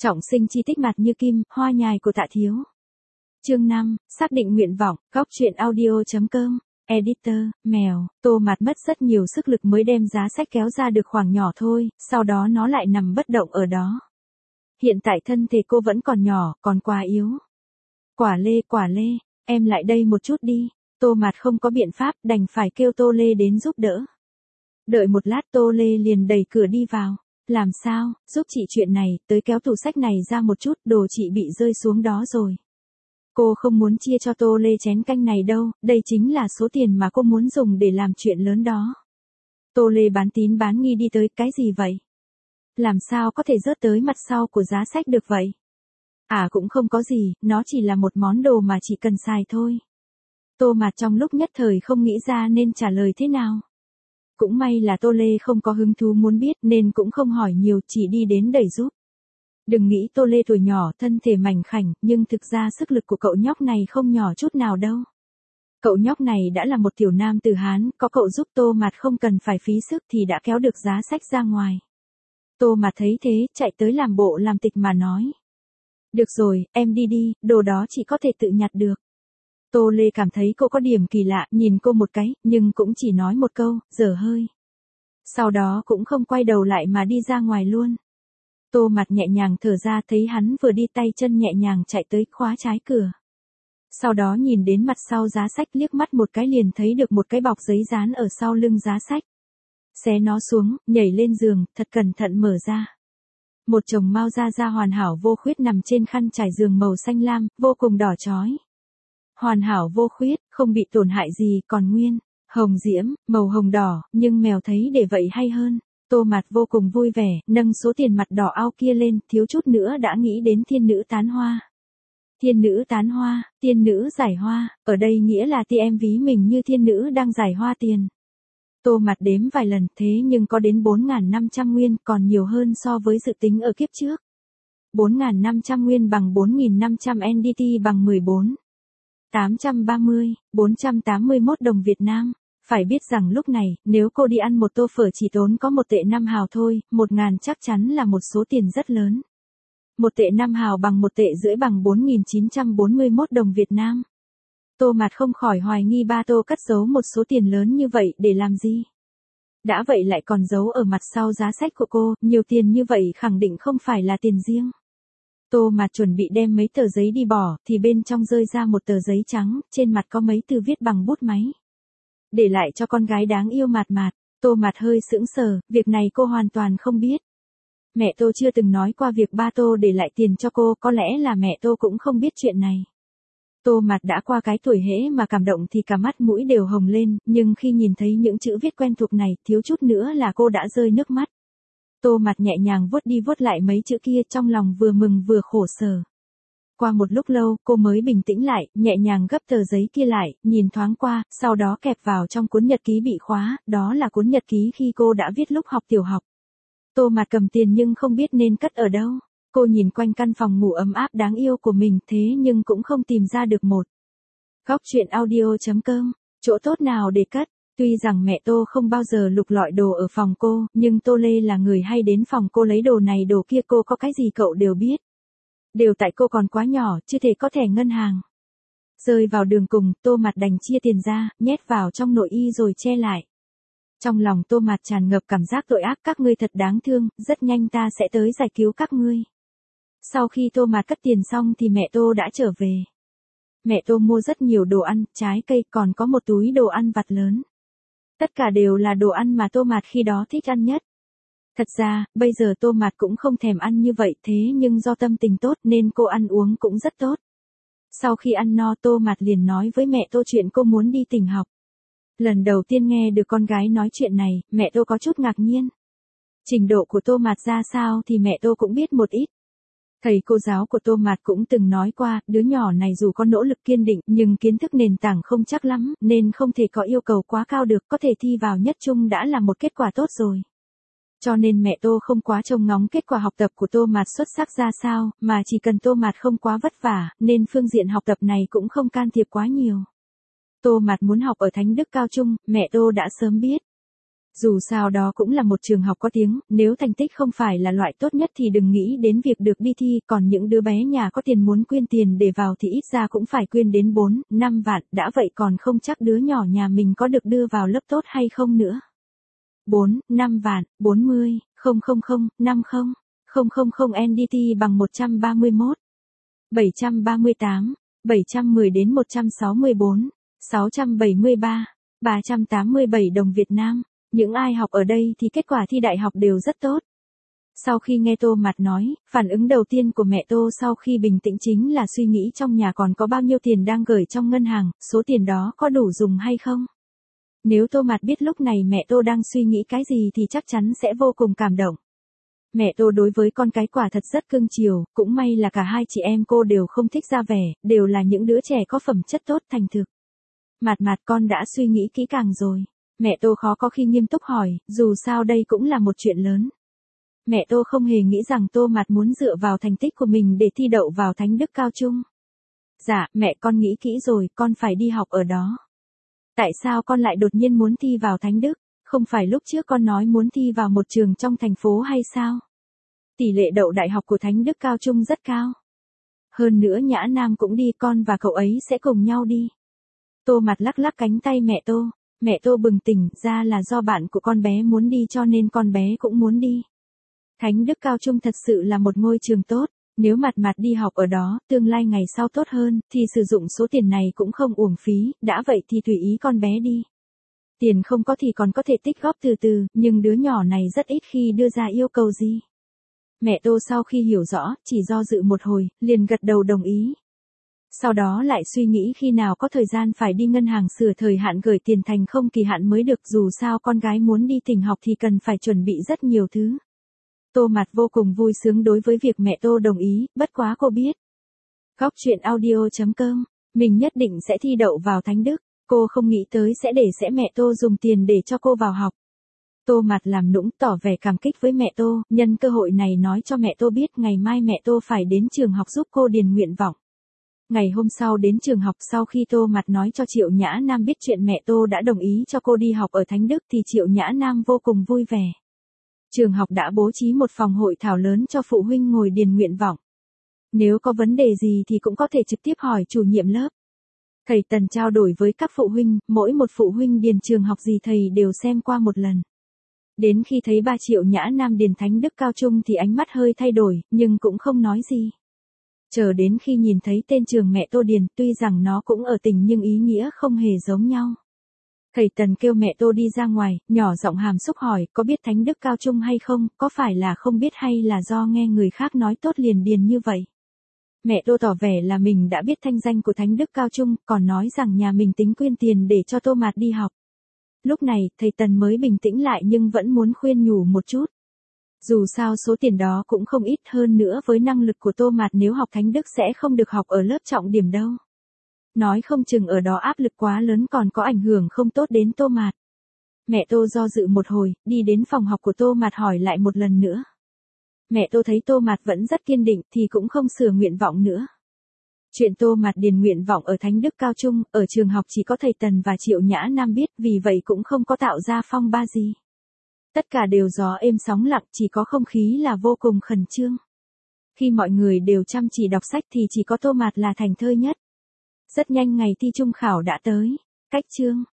Trọng sinh chi tích mặt như kim, hoa nhài của Tạ Thiếu. Chương 5, xác định nguyện vọng, góc truyện audio.com, editor, mèo, Tô Mạt mất rất nhiều sức lực mới đem giá sách kéo ra được khoảng nhỏ thôi, sau đó nó lại nằm bất động ở đó. Hiện tại thân thể cô vẫn còn nhỏ, còn quá yếu. Quả lê, em lại đây một chút đi. Tô Mạt không có biện pháp, đành phải kêu Tô Lê đến giúp đỡ. Đợi một lát Tô Lê liền đẩy cửa đi vào. Làm sao, giúp chị chuyện này, tới kéo tủ sách này ra một chút, đồ chị bị rơi xuống đó rồi. Cô không muốn chia cho Tô Lê chén canh này đâu, đây chính là số tiền mà cô muốn dùng để làm chuyện lớn đó. Tô Lê bán tín bán nghi đi tới, cái gì vậy? Làm sao có thể rớt tới mặt sau của giá sách được vậy? À cũng không có gì, nó chỉ là một món đồ mà chị cần xài thôi. Tô Mạt trong lúc nhất thời không nghĩ ra nên trả lời thế nào. Cũng may là Tô Lê không có hứng thú muốn biết nên cũng không hỏi nhiều, chỉ đi đến đẩy giúp. Đừng nghĩ Tô Lê tuổi nhỏ, thân thể mảnh khảnh, nhưng thực ra sức lực của cậu nhóc này không nhỏ chút nào đâu. Cậu nhóc này đã là một tiểu nam tử Hán, có cậu giúp Tô Mạt không cần phải phí sức thì đã kéo được giá sách ra ngoài. Tô Mạt thấy thế, chạy tới làm bộ làm tịch mà nói. Được rồi, em đi đi, đồ đó chị có thể tự nhặt được. Tô Lê cảm thấy cô có điểm kỳ lạ, nhìn cô một cái, nhưng cũng chỉ nói một câu, dở hơi. Sau đó cũng không quay đầu lại mà đi ra ngoài luôn. Tô Mạt nhẹ nhàng thở ra, thấy hắn vừa đi tay chân nhẹ nhàng chạy tới khóa trái cửa. Sau đó nhìn đến mặt sau giá sách, liếc mắt một cái liền thấy được một cái bọc giấy dán ở sau lưng giá sách. Xé nó xuống, nhảy lên giường, thật cẩn thận mở ra. Một chồng mao da hoàn hảo vô khuyết nằm trên khăn trải giường màu xanh lam, vô cùng đỏ chói. Hoàn hảo vô khuyết, không bị tổn hại gì, còn nguyên, hồng diễm, màu hồng đỏ, nhưng mèo thấy để vậy hay hơn. Tô Mạt vô cùng vui vẻ, nâng số tiền mặt đỏ ao kia lên, thiếu chút nữa đã nghĩ đến thiên nữ tán hoa. Thiên nữ tán hoa, tiên nữ giải hoa, ở đây nghĩa là em ví mình như thiên nữ đang giải hoa tiền. Tô Mạt đếm vài lần, thế nhưng có đến 4.500 nguyên, còn nhiều hơn so với dự tính ở kiếp trước. 4.500 nguyên bằng 4.500 NDT bằng 14. 481 đồng Việt Nam. Phải biết rằng lúc này, nếu cô đi ăn một tô phở chỉ tốn có 1 tệ 5 hào thôi, 1.000 chắc chắn là một số tiền rất lớn. 1 tệ 5 hào bằng 1 tệ rưỡi bằng 4.941 đồng Việt Nam. Tô Mạt không khỏi hoài nghi ba Tô cất giấu một số tiền lớn như vậy để làm gì. Đã vậy lại còn giấu ở mặt sau giá sách của cô, nhiều tiền như vậy khẳng định không phải là tiền riêng. Tô Mạt chuẩn bị đem mấy tờ giấy đi bỏ, thì bên trong rơi ra một tờ giấy trắng, trên mặt có mấy từ viết bằng bút máy. Để lại cho con gái đáng yêu Mạt. Tô Mạt hơi sững sờ, việc này cô hoàn toàn không biết. Mẹ Tô chưa từng nói qua việc ba Tô để lại tiền cho cô, có lẽ là mẹ Tô cũng không biết chuyện này. Tô Mạt đã qua cái tuổi hễ mà cảm động thì cả mắt mũi đều hồng lên, nhưng khi nhìn thấy những chữ viết quen thuộc này, thiếu chút nữa là cô đã rơi nước mắt. Tô Mạt nhẹ nhàng vuốt đi vuốt lại mấy chữ kia, trong lòng vừa mừng vừa khổ sở. Qua một lúc lâu, cô mới bình tĩnh lại, nhẹ nhàng gấp tờ giấy kia lại, nhìn thoáng qua, sau đó kẹp vào trong cuốn nhật ký bị khóa, đó là cuốn nhật ký khi cô đã viết lúc học tiểu học. Tô Mạt cầm tiền nhưng không biết nên cất ở đâu. Cô nhìn quanh căn phòng ngủ ấm áp đáng yêu của mình, thế nhưng cũng không tìm ra được một. Góc truyện audio.com, chỗ tốt nào để cất. Tuy rằng mẹ Tô không bao giờ lục lọi đồ ở phòng cô, nhưng Tô Lê là người hay đến phòng cô lấy đồ này đồ kia, cô có cái gì cậu đều biết. Đều tại cô còn quá nhỏ, chưa thể có thẻ ngân hàng. Rơi vào đường cùng, Tô Mạt đành chia tiền ra, nhét vào trong nội y rồi che lại. Trong lòng Tô Mạt tràn ngập cảm giác tội ác, các ngươi thật đáng thương, rất nhanh ta sẽ tới giải cứu các ngươi. Sau khi Tô Mạt cất tiền xong thì mẹ Tô đã trở về. Mẹ Tô mua rất nhiều đồ ăn, trái cây, còn có một túi đồ ăn vặt lớn. Tất cả đều là đồ ăn mà Tô Mạt khi đó thích ăn nhất. Thật ra, bây giờ Tô Mạt cũng không thèm ăn như vậy, thế nhưng do tâm tình tốt nên cô ăn uống cũng rất tốt. Sau khi ăn no, Tô Mạt liền nói với mẹ Tô chuyện cô muốn đi tỉnh học. Lần đầu tiên nghe được con gái nói chuyện này, mẹ Tô có chút ngạc nhiên. Trình độ của Tô Mạt ra sao thì mẹ Tô cũng biết một ít. Thầy cô giáo của Tô Mạt cũng từng nói qua, đứa nhỏ này dù có nỗ lực kiên định nhưng kiến thức nền tảng không chắc lắm, nên không thể có yêu cầu quá cao được, có thể thi vào nhất trung đã là một kết quả tốt rồi. Cho nên mẹ Tô không quá trông ngóng kết quả học tập của Tô Mạt xuất sắc ra sao, mà chỉ cần Tô Mạt không quá vất vả, nên phương diện học tập này cũng không can thiệp quá nhiều. Tô Mạt muốn học ở Thánh Đức Cao Trung, mẹ Tô đã sớm biết. Dù sao đó cũng là một trường học có tiếng, nếu thành tích không phải là loại tốt nhất thì đừng nghĩ đến việc được đi thi, còn những đứa bé nhà có tiền muốn quyên tiền để vào thì ít ra cũng phải quyên đến 4, 5 vạn, đã vậy còn không chắc đứa nhỏ nhà mình có được đưa vào lớp tốt hay không nữa. 4, 5 vạn, 40, 000, 50, 000 NDT bằng 131, 738, 710 đến 164, 673, 387 đồng Việt Nam. Những ai học ở đây thì kết quả thi đại học đều rất tốt. Sau khi nghe Tô Mạt nói, phản ứng đầu tiên của mẹ Tô sau khi bình tĩnh chính là suy nghĩ trong nhà còn có bao nhiêu tiền đang gửi trong ngân hàng, số tiền đó có đủ dùng hay không. Nếu Tô Mạt biết lúc này mẹ Tô đang suy nghĩ cái gì thì chắc chắn sẽ vô cùng cảm động. Mẹ Tô đối với con cái quả thật rất cưng chiều, cũng may là cả hai chị em cô đều không thích ra vẻ, đều là những đứa trẻ có phẩm chất tốt thành thực. Mạt Mạt con đã suy nghĩ kỹ càng rồi. Mẹ Tô khó có khi nghiêm túc hỏi, dù sao đây cũng là một chuyện lớn. Mẹ Tô không hề nghĩ rằng Tô Mạt muốn dựa vào thành tích của mình để thi đậu vào Thánh Đức Cao Trung. Dạ, mẹ con nghĩ kỹ rồi, con phải đi học ở đó. Tại sao con lại đột nhiên muốn thi vào Thánh Đức? Không phải lúc trước con nói muốn thi vào một trường trong thành phố hay sao? Tỷ lệ đậu đại học của Thánh Đức Cao Trung rất cao. Hơn nữa Nhã Nam cũng đi, con và cậu ấy sẽ cùng nhau đi. Tô Mạt lắc lắc cánh tay mẹ Tô. Mẹ Tô bừng tỉnh, ra là do bạn của con bé muốn đi cho nên con bé cũng muốn đi. Thánh Đức Cao Trung thật sự là một ngôi trường tốt, nếu Mạt Mạt đi học ở đó, tương lai ngày sau tốt hơn, thì sử dụng số tiền này cũng không uổng phí, đã vậy thì tùy ý con bé đi. Tiền không có thì còn có thể tích góp từ từ, nhưng đứa nhỏ này rất ít khi đưa ra yêu cầu gì. Mẹ Tô sau khi hiểu rõ, chỉ do dự một hồi, liền gật đầu đồng ý. Sau đó lại suy nghĩ khi nào có thời gian phải đi ngân hàng sửa thời hạn gửi tiền thành không kỳ hạn mới được, dù sao con gái muốn đi tỉnh học thì cần phải chuẩn bị rất nhiều thứ. Tô Mạt vô cùng vui sướng đối với việc mẹ Tô đồng ý, bất quá cô biết. Góc truyện audio.com, mình nhất định sẽ thi đậu vào Thánh Đức, cô không nghĩ tới sẽ mẹ Tô dùng tiền để cho cô vào học. Tô Mạt làm nũng tỏ vẻ cảm kích với mẹ Tô, nhân cơ hội này nói cho mẹ Tô biết ngày mai mẹ Tô phải đến trường học giúp cô điền nguyện vọng. Ngày hôm sau đến trường học, sau khi Tô Mạt nói cho Triệu Nhã Nam biết chuyện mẹ Tô đã đồng ý cho cô đi học ở Thánh Đức thì Triệu Nhã Nam vô cùng vui vẻ. Trường học đã bố trí một phòng hội thảo lớn cho phụ huynh ngồi điền nguyện vọng. Nếu có vấn đề gì thì cũng có thể trực tiếp hỏi chủ nhiệm lớp. Thầy Tần trao đổi với các phụ huynh, mỗi một phụ huynh điền trường học gì thầy đều xem qua một lần. Đến khi thấy ba Triệu Nhã Nam điền Thánh Đức Cao Trung thì ánh mắt hơi thay đổi, nhưng cũng không nói gì. Chờ đến khi nhìn thấy tên trường mẹ Tô điền, tuy rằng nó cũng ở tỉnh nhưng ý nghĩa không hề giống nhau. Thầy Tần kêu mẹ Tô đi ra ngoài, nhỏ giọng hàm xúc hỏi, có biết Thánh Đức Cao Trung hay không, có phải là không biết hay là do nghe người khác nói tốt liền điền như vậy. Mẹ Tô tỏ vẻ là mình đã biết thanh danh của Thánh Đức Cao Trung, còn nói rằng nhà mình tính quyên tiền để cho Tô Mạt đi học. Lúc này, thầy Tần mới bình tĩnh lại nhưng vẫn muốn khuyên nhủ một chút. Dù sao số tiền đó cũng không ít, hơn nữa với năng lực của Tô Mạt nếu học Thánh Đức sẽ không được học ở lớp trọng điểm đâu. Nói không chừng ở đó áp lực quá lớn còn có ảnh hưởng không tốt đến Tô Mạt. Mẹ Tô do dự một hồi, đi đến phòng học của Tô Mạt hỏi lại một lần nữa. Mẹ Tô thấy Tô Mạt vẫn rất kiên định thì cũng không sửa nguyện vọng nữa. Chuyện Tô Mạt điền nguyện vọng ở Thánh Đức Cao Trung, ở trường học chỉ có thầy Tần và Triệu Nhã Nam biết, vì vậy cũng không có tạo ra phong ba gì. Tất cả đều gió êm sóng lặng, chỉ có không khí là vô cùng khẩn trương. Khi mọi người đều chăm chỉ đọc sách thì chỉ có Tô Mạt là thảnh thơi nhất. Rất nhanh ngày thi trung khảo đã tới. Cách chương